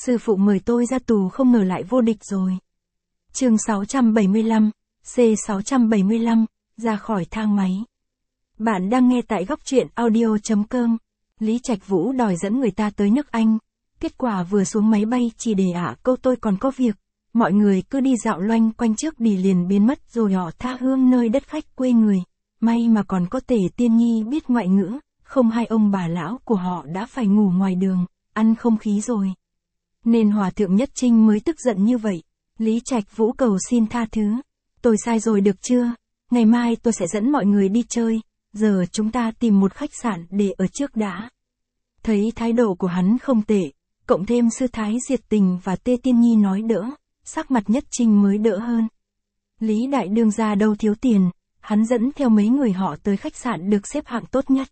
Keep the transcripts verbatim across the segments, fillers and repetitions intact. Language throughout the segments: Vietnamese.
Sư phụ mời tôi ra tù không ngờ lại vô địch rồi. Chương sáu trăm bảy mươi lăm, C sáu trăm bảy mươi lăm, ra khỏi thang máy. Bạn đang nghe tại góc truyện audio chấm com. Lý Trạch Vũ đòi dẫn người ta tới nước Anh. Kết quả vừa xuống máy bay chỉ để ả câu tôi còn có việc. Mọi người cứ đi dạo loanh quanh trước đi liền biến mất rồi họ tha hương nơi đất khách quê người. May mà còn có Tề Tiên Nhi biết ngoại ngữ, không hai ông bà lão của họ đã phải ngủ ngoài đường, ăn không khí rồi. Nên Hòa Thượng Nhất Trinh mới tức giận như vậy. Lý Trạch Vũ cầu xin tha thứ. Tôi sai rồi được chưa? Ngày mai tôi sẽ dẫn mọi người đi chơi, giờ chúng ta tìm một khách sạn để ở trước đã. Thấy thái độ của hắn không tệ, cộng thêm sư thái Diệt Tình và Tề Tiên Nhi nói đỡ, sắc mặt Nhất Trinh mới đỡ hơn. Lý Đại Đương gia đâu thiếu tiền, hắn dẫn theo mấy người họ tới khách sạn được xếp hạng tốt nhất.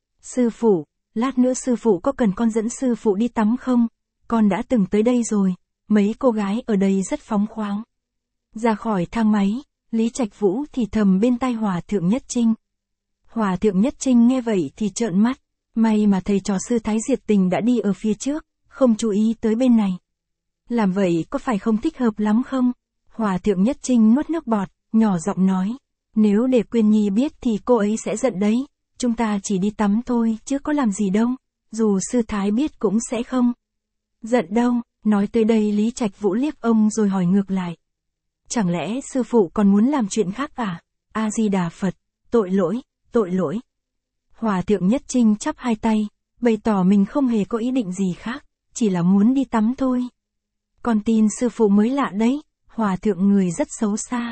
Sư phụ, lát nữa sư phụ có cần con dẫn sư phụ đi tắm không? Con đã từng tới đây rồi, mấy cô gái ở đây rất phóng khoáng. Ra khỏi thang máy, Lý Trạch Vũ thì thầm bên tai Hòa Thượng Nhất Trinh. Hòa Thượng Nhất Trinh nghe vậy thì trợn mắt, may mà thầy trò sư thái Diệt Tình đã đi ở phía trước, không chú ý tới bên này. Làm vậy có phải không thích hợp lắm không? Hòa Thượng Nhất Trinh nuốt nước bọt, nhỏ giọng nói, nếu để Quyên Nhi biết thì cô ấy sẽ giận đấy, chúng ta chỉ đi tắm thôi chứ có làm gì đâu, dù sư thái biết cũng sẽ không giận đâu. Nói tới đây Lý Trạch Vũ liếc ông rồi hỏi ngược lại. Chẳng lẽ sư phụ còn muốn làm chuyện khác à? A-di-đà Phật, tội lỗi, tội lỗi. Hòa Thượng Nhất Trinh chắp hai tay, bày tỏ mình không hề có ý định gì khác, chỉ là muốn đi tắm thôi. Con tin sư phụ mới lạ đấy, Hòa Thượng người rất xấu xa.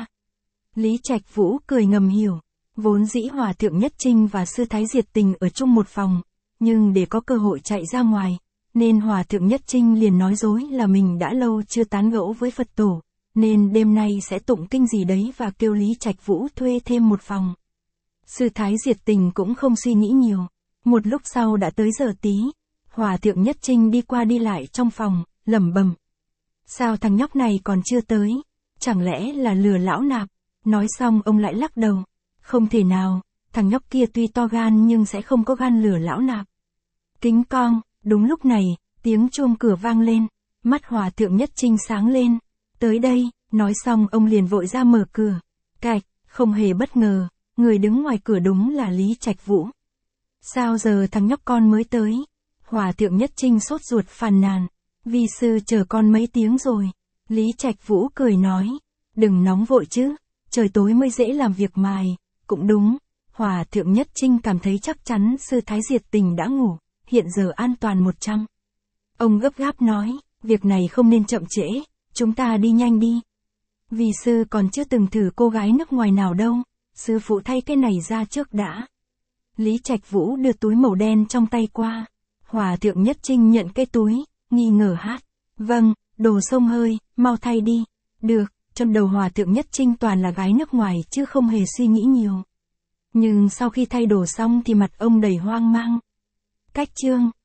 Lý Trạch Vũ cười ngầm hiểu, vốn dĩ Hòa Thượng Nhất Trinh và sư thái Diệt Tình ở chung một phòng, nhưng để có cơ hội chạy ra ngoài, nên Hòa Thượng Nhất Trinh liền nói dối là mình đã lâu chưa tán gẫu với Phật tổ, nên đêm nay sẽ tụng kinh gì đấy và kêu Lý Trạch Vũ thuê thêm một phòng. Sư thái Diệt Tình cũng không suy nghĩ nhiều, một lúc sau đã tới giờ tí, Hòa Thượng Nhất Trinh đi qua đi lại trong phòng, lẩm bẩm. Sao thằng nhóc này còn chưa tới? Chẳng lẽ là lừa lão nạp? Nói xong ông lại lắc đầu. Không thể nào, thằng nhóc kia tuy to gan nhưng sẽ không có gan lừa lão nạp. Kính cong, đúng lúc này, tiếng chuông cửa vang lên, mắt Hòa Thượng Nhất Trinh sáng lên. Tới đây, nói xong ông liền vội ra mở cửa. Cạch, không hề bất ngờ, người đứng ngoài cửa đúng là Lý Trạch Vũ. Sao giờ thằng nhóc con mới tới? Hòa Thượng Nhất Trinh sốt ruột phàn nàn. Vi sư chờ con mấy tiếng rồi. Lý Trạch Vũ cười nói. Đừng nóng vội chứ, trời tối mới dễ làm việc mài. Cũng đúng, Hòa Thượng Nhất Trinh cảm thấy chắc chắn sư thái Diệt Tình đã ngủ, hiện giờ an toàn một trăm. Ông gấp gáp nói, việc này không nên chậm trễ, chúng ta đi nhanh đi. Vi sư còn chưa từng thử cô gái nước ngoài nào đâu, sư phụ thay cái này ra trước đã. Lý Trạch Vũ đưa túi màu đen trong tay qua. Hòa Thượng Nhất Trinh nhận cái túi, nghi ngờ hát. Vâng, đồ xông hơi, mau thay đi. Được, trong đầu Hòa Thượng Nhất Trinh toàn là gái nước ngoài chứ không hề suy nghĩ nhiều. Nhưng sau khi thay đồ xong thì mặt ông đầy hoang mang. Cách chương